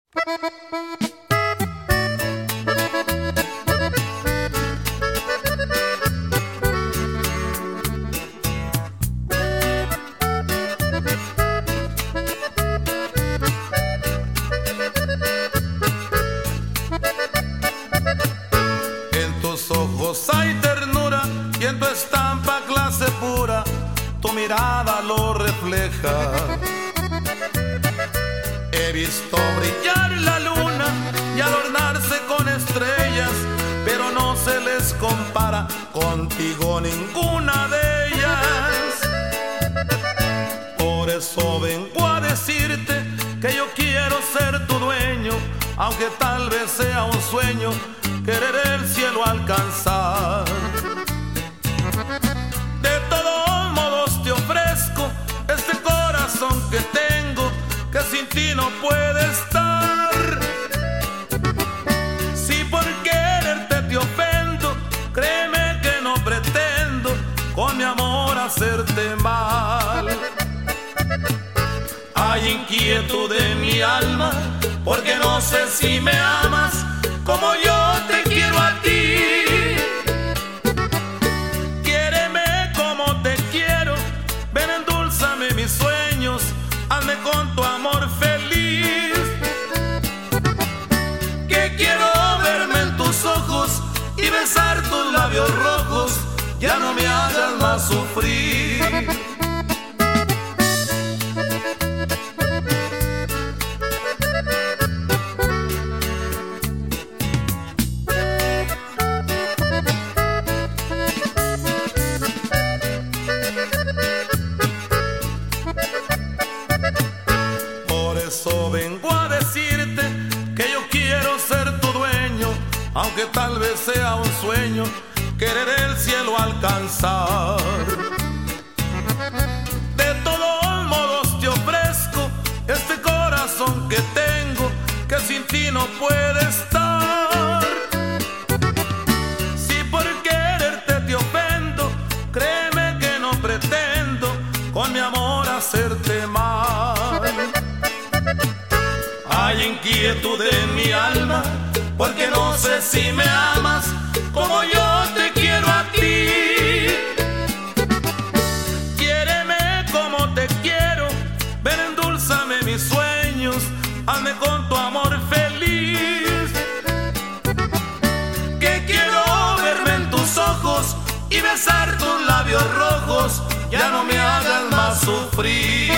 En tus ojos hay ternura y en tu estampa clase pura, tu mirada lo refleja. He visto brillar la luna y adornarse con estrellas, pero no se les compara contigo ninguna de ellas. Por eso vengo a decirte que yo quiero ser tu dueño, aunque tal vez sea un sueño querer el cielo alcanzar. De todos modos te ofrezco este corazón que tengo, que sin ti no puede estar. Si por quererte te ofendo, créeme que no pretendo con mi amor hacerte mal. Hay inquietud en mi alma, porque no sé si me amas como yo te quiero a ti. Quiéreme como te quiero, ven endulzame mis sueños, hazme con tu amor feliz. Que quiero verme en tus ojos y besar tus labios rojos, ya no me hagas más sufrir. Por eso vengo a decirte que yo quiero ser tu dueño, aunque tal vez sea un sueño querer el cielo alcanzar. De todos modos te ofrezco este corazón que tengo, que sin ti no puede estar. Si por quererte te ofendo, créeme que no pretendo con mi amor hacerte mal. Hay inquietud en mi alma, porque no sé si me amas como yo te quiero a ti. Quiéreme como te quiero, ven endulzame mis sueños, hazme con tu amor feliz. Que quiero verme en tus ojos y besar tus labios rojos, ya no me hagas más sufrir.